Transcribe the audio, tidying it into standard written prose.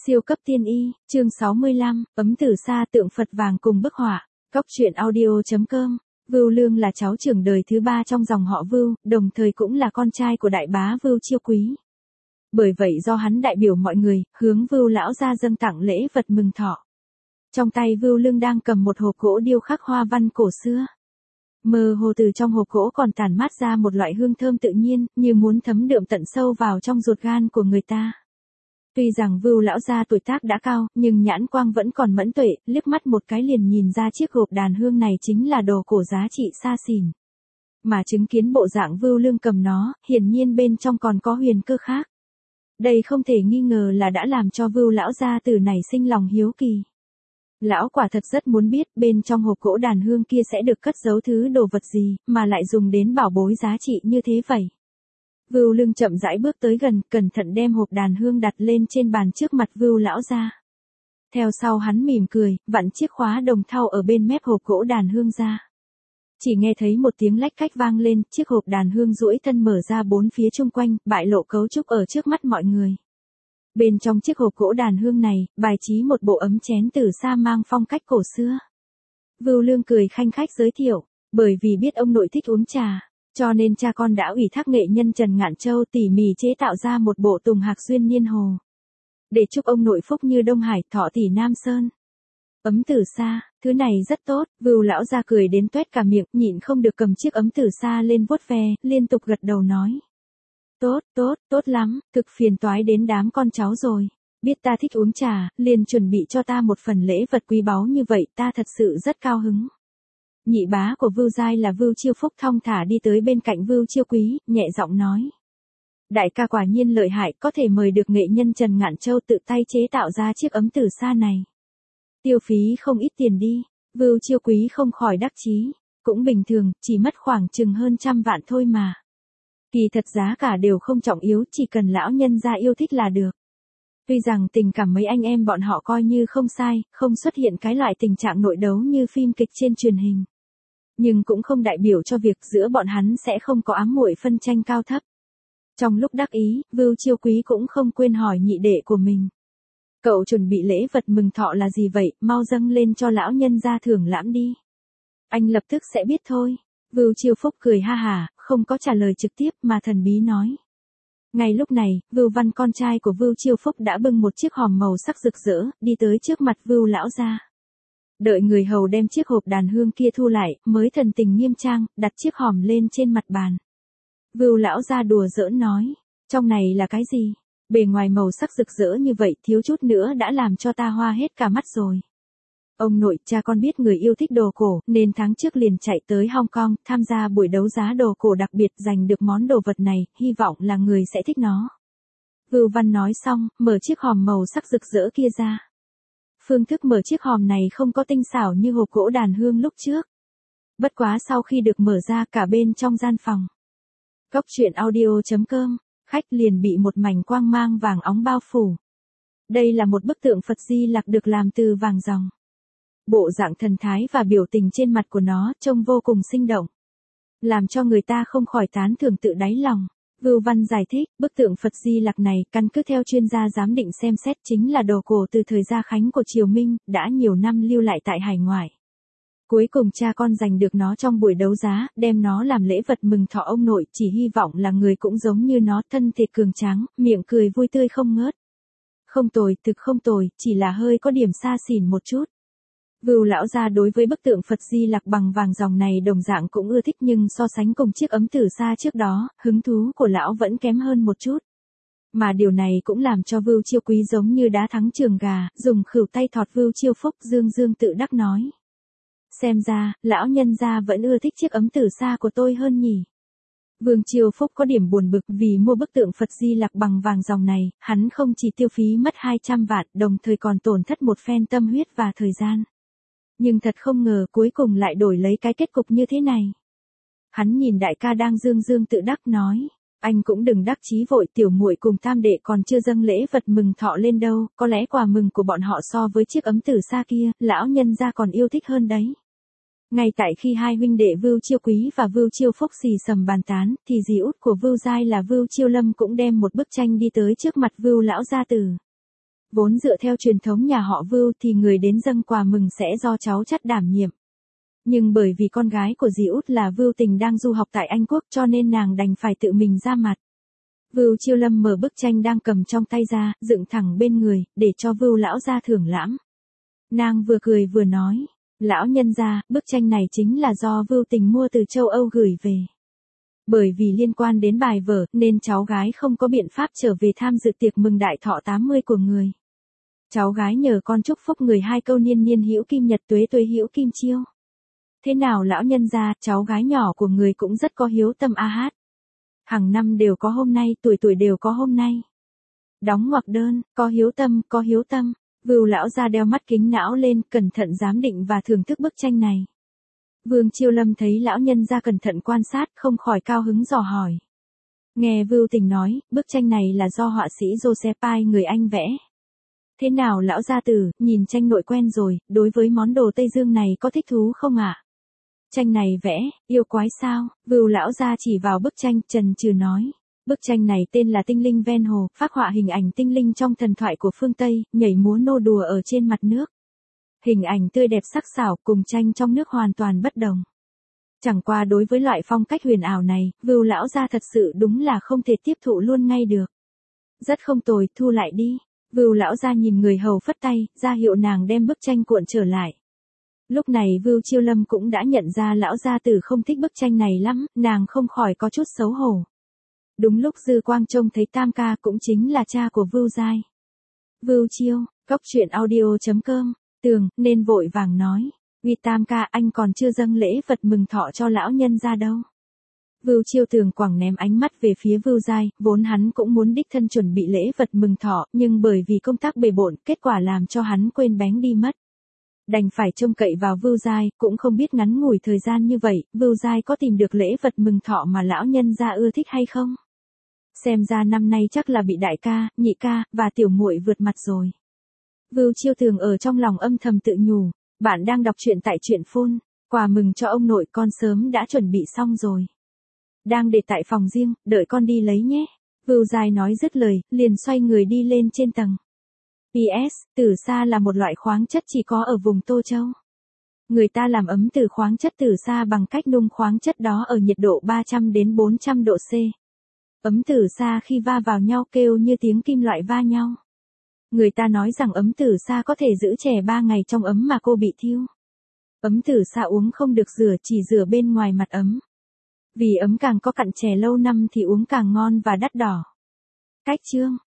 Siêu cấp tiên y, chương 65, ấm tử sa tượng Phật vàng cùng bức họa. Cóc truyện audio.com. Vưu Lương là cháu trưởng đời thứ 3 trong dòng họ Vưu, đồng thời cũng là con trai của đại bá Vưu Chiêu Quý. Bởi vậy do hắn đại biểu mọi người, hướng Vưu lão gia dâng tặng lễ vật mừng thọ. Trong tay Vưu Lương đang cầm một hộp gỗ điêu khắc hoa văn cổ xưa. Mơ hồ từ trong hộp gỗ còn tản mát ra một loại hương thơm tự nhiên, như muốn thấm đượm tận sâu vào trong ruột gan của người ta. Tuy rằng Vưu lão gia tuổi tác đã cao, nhưng nhãn quang vẫn còn mẫn tuệ, liếc mắt một cái liền nhìn ra chiếc hộp đàn hương này chính là đồ cổ giá trị xa xỉn. Mà chứng kiến bộ dạng Vưu Lương cầm nó, hiển nhiên bên trong còn có huyền cơ khác. Đây không thể nghi ngờ là đã làm cho Vưu lão gia tử này sinh lòng hiếu kỳ. Lão quả thật rất muốn biết bên trong hộp gỗ đàn hương kia sẽ được cất giấu thứ đồ vật gì, mà lại dùng đến bảo bối giá trị như thế vậy. Vưu Lương chậm rãi bước tới gần, cẩn thận đem hộp đàn hương đặt lên trên bàn trước mặt Vưu lão gia. Theo sau hắn mỉm cười, vặn chiếc khóa đồng thau ở bên mép hộp gỗ đàn hương ra. Chỉ nghe thấy một tiếng lách cách vang lên, chiếc hộp đàn hương duỗi thân mở ra bốn phía chung quanh, bại lộ cấu trúc ở trước mắt mọi người. Bên trong chiếc hộp gỗ đàn hương này, bài trí một bộ ấm chén từ xa mang phong cách cổ xưa. Vưu Lương cười khanh khách giới thiệu, bởi vì biết ông nội thích uống trà, cho nên cha con đã ủy thác nghệ nhân Trần Ngạn Châu tỉ mỉ chế tạo ra một bộ tùng hạc duyên niên hồ. Để chúc ông nội phúc như Đông Hải, thọ tỷ Nam Sơn. Ấm tử sa, thứ này rất tốt, Vưu lão gia cười đến toét cả miệng, nhịn không được cầm chiếc ấm tử sa lên vuốt ve, liên tục gật đầu nói. Tốt lắm, cực phiền toái đến đám con cháu rồi. Biết ta thích uống trà, liền chuẩn bị cho ta một phần lễ vật quý báu như vậy, ta thật sự rất cao hứng. Nhị bá của Vưu Giai là Vưu Chiêu Phúc thong thả đi tới bên cạnh Vưu Chiêu Quý, nhẹ giọng nói. Đại ca quả nhiên lợi hại, có thể mời được nghệ nhân Trần Ngạn Châu tự tay chế tạo ra chiếc ấm tử sa này. Tiêu phí không ít tiền đi, Vưu Chiêu Quý không khỏi đắc chí, cũng bình thường, chỉ mất khoảng chừng hơn 100 vạn thôi mà. Kỳ thật giá cả đều không trọng yếu, chỉ cần lão nhân gia yêu thích là được. Tuy rằng tình cảm mấy anh em bọn họ coi như không sai, không xuất hiện cái loại tình trạng nội đấu như phim kịch trên truyền hình. Nhưng cũng không đại biểu cho việc giữa bọn hắn sẽ không có ám muội phân tranh cao thấp. Trong lúc đắc ý, Vưu Chiêu Quý cũng không quên hỏi nhị đệ của mình. Cậu chuẩn bị lễ vật mừng thọ là gì vậy, mau dâng lên cho lão nhân gia thưởng lãm đi. Anh lập tức sẽ biết thôi. Vưu Chiêu Phúc cười ha hả, không có trả lời trực tiếp mà thần bí nói. Ngay lúc này, Vưu Văn con trai của Vưu Chiêu Phúc đã bưng một chiếc hòm màu sắc rực rỡ, đi tới trước mặt Vưu lão gia. Đợi người hầu đem chiếc hộp đàn hương kia thu lại, mới thần tình nghiêm trang, đặt chiếc hòm lên trên mặt bàn. Vưu lão gia đùa giỡn nói, trong này là cái gì? Bề ngoài màu sắc rực rỡ như vậy thiếu chút nữa đã làm cho ta hoa hết cả mắt rồi. Ông nội, cha con biết người yêu thích đồ cổ, nên tháng trước liền chạy tới Hong Kong, tham gia buổi đấu giá đồ cổ đặc biệt, giành được món đồ vật này, hy vọng là người sẽ thích nó. Vưu Văn nói xong, mở chiếc hòm màu sắc rực rỡ kia ra. Phương thức mở chiếc hòm này không có tinh xảo như hộp gỗ đàn hương lúc trước. Bất quá sau khi được mở ra cả bên trong gian phòng. Cóc truyện audio.com, khách liền bị một mảnh quang mang vàng óng bao phủ. Đây là một bức tượng Phật Di Lặc được làm từ vàng ròng. Bộ dạng thần thái và biểu tình trên mặt của nó trông vô cùng sinh động. Làm cho người ta không khỏi tán thưởng tự đáy lòng. Vưu Văn giải thích, bức tượng Phật Di Lặc này, căn cứ theo chuyên gia giám định xem xét chính là đồ cổ từ thời Gia Khánh của Triều Minh, đã nhiều năm lưu lại tại hải ngoại. Cuối cùng cha con giành được nó trong buổi đấu giá, đem nó làm lễ vật mừng thọ ông nội, chỉ hy vọng là người cũng giống như nó, thân thịt cường tráng, miệng cười vui tươi không ngớt. Không tồi, thực không tồi, chỉ là hơi có điểm xa xỉn một chút. Vưu lão gia đối với bức tượng Phật Di Lặc bằng vàng ròng này đồng dạng cũng ưa thích, nhưng so sánh cùng chiếc ấm tử sa trước đó, hứng thú của lão vẫn kém hơn một chút. Mà điều này cũng làm cho Vưu Chiêu Quý giống như đá thắng trường gà, dùng khửu tay thọt Vưu Chiêu Phúc, dương tự đắc nói. Xem ra, lão nhân gia vẫn ưa thích chiếc ấm tử sa của tôi hơn nhỉ. Vương Chiêu Phúc có điểm buồn bực vì mua bức tượng Phật Di Lặc bằng vàng ròng này, hắn không chỉ tiêu phí mất 200 vạn, đồng thời còn tổn thất một phen tâm huyết và thời gian. Nhưng thật không ngờ cuối cùng lại đổi lấy cái kết cục như thế này. Hắn nhìn đại ca đang dương tự đắc nói, anh cũng đừng đắc chí vội, tiểu muội cùng tam đệ còn chưa dâng lễ vật mừng thọ lên đâu, có lẽ quà mừng của bọn họ so với chiếc ấm tử sa kia, lão nhân gia còn yêu thích hơn đấy. Ngay tại khi hai huynh đệ Vưu Chiêu Quý và Vưu Chiêu Phúc xì xầm bàn tán, thì dì út của Vưu Giai là Vưu Chiêu Lâm cũng đem một bức tranh đi tới trước mặt Vưu lão gia tử. Vốn dựa theo truyền thống nhà họ Vưu thì người đến dâng quà mừng sẽ do cháu chắt đảm nhiệm. Nhưng bởi vì con gái của dì út là Vưu Tình đang du học tại Anh Quốc cho nên nàng đành phải tự mình ra mặt. Vưu Chiêu Lâm mở bức tranh đang cầm trong tay ra, dựng thẳng bên người, để cho Vưu lão gia thưởng lãm. Nàng vừa cười vừa nói, lão nhân gia, bức tranh này chính là do Vưu Tình mua từ châu Âu gửi về. Bởi vì liên quan đến bài vở nên cháu gái không có biện pháp trở về tham dự tiệc mừng đại thọ 80 của người. Cháu gái nhờ con chúc phúc người 2 câu niên niên hữu kim nhật tuế tuế hữu kim chiêu. Thế nào lão nhân gia, cháu gái nhỏ của người cũng rất có hiếu tâm a hát. Hàng năm đều có hôm nay, tuổi tuổi đều có hôm nay. Đóng ngoặc đơn, có hiếu tâm, có hiếu tâm. Vưu lão gia đeo mắt kính não lên, cẩn thận giám định và thưởng thức bức tranh này. Vương Chiêu Lâm thấy lão nhân gia cẩn thận quan sát, không khỏi cao hứng dò hỏi. Nghe Vưu Tình nói, bức tranh này là do họa sĩ Joseph Pai người Anh vẽ. Thế nào lão gia tử, nhìn tranh nội quen rồi, đối với món đồ Tây Dương này có thích thú không ạ? Tranh này vẽ, yêu quái sao? Vưu lão gia chỉ vào bức tranh, chần chừ nói. Bức tranh này tên là Tinh linh ven hồ, phác họa hình ảnh tinh linh trong thần thoại của phương Tây, nhảy múa nô đùa ở trên mặt nước. Hình ảnh tươi đẹp sắc sảo cùng tranh trong nước hoàn toàn bất đồng. Chẳng qua đối với loại phong cách huyền ảo này, Vưu lão gia thật sự đúng là không thể tiếp thụ luôn ngay được. Rất không tồi, thu lại đi. Vưu lão gia nhìn người hầu phất tay, ra hiệu nàng đem bức tranh cuộn trở lại. Lúc này Vưu Chiêu Lâm cũng đã nhận ra lão gia tử không thích bức tranh này lắm, nàng không khỏi có chút xấu hổ. Đúng lúc Dư Quang trông thấy Tam ca cũng chính là cha của Vưu Giai. Vưu Chiêu, cốc truyện audio.com, Tường, nên vội vàng nói. Vì Tam ca anh còn chưa dâng lễ vật mừng thọ cho lão nhân ra đâu. Vưu Chiêu Tường quẳng ném ánh mắt về phía Vưu Giai, vốn hắn cũng muốn đích thân chuẩn bị lễ vật mừng thọ, nhưng bởi vì công tác bề bộn, kết quả làm cho hắn quên bén đi mất. Đành phải trông cậy vào Vưu Giai, cũng không biết ngắn ngủi thời gian như vậy, Vưu Giai có tìm được lễ vật mừng thọ mà lão nhân gia ưa thích hay không? Xem ra năm nay chắc là bị đại ca, nhị ca, và tiểu muội vượt mặt rồi. Vưu Chiêu Tường ở trong lòng âm thầm tự nhủ, bạn đang đọc truyện tại truyện phun, quà mừng cho ông nội con sớm đã chuẩn bị xong rồi. Đang để tại phòng riêng, đợi con đi lấy nhé. Vưu Giai nói dứt lời, liền xoay người đi lên trên tầng. PS, tử sa là một loại khoáng chất chỉ có ở vùng Tô Châu. Người ta làm ấm từ khoáng chất tử sa bằng cách nung khoáng chất đó ở nhiệt độ 300 đến 400 độ C. Ấm tử sa khi va vào nhau kêu như tiếng kim loại va nhau. Người ta nói rằng ấm tử sa có thể giữ trẻ 3 ngày trong ấm mà cô bị thiêu. Ấm tử sa uống không được rửa, chỉ rửa bên ngoài mặt ấm. Vì ấm càng có cặn chè lâu năm thì uống càng ngon và đắt đỏ. Cách chương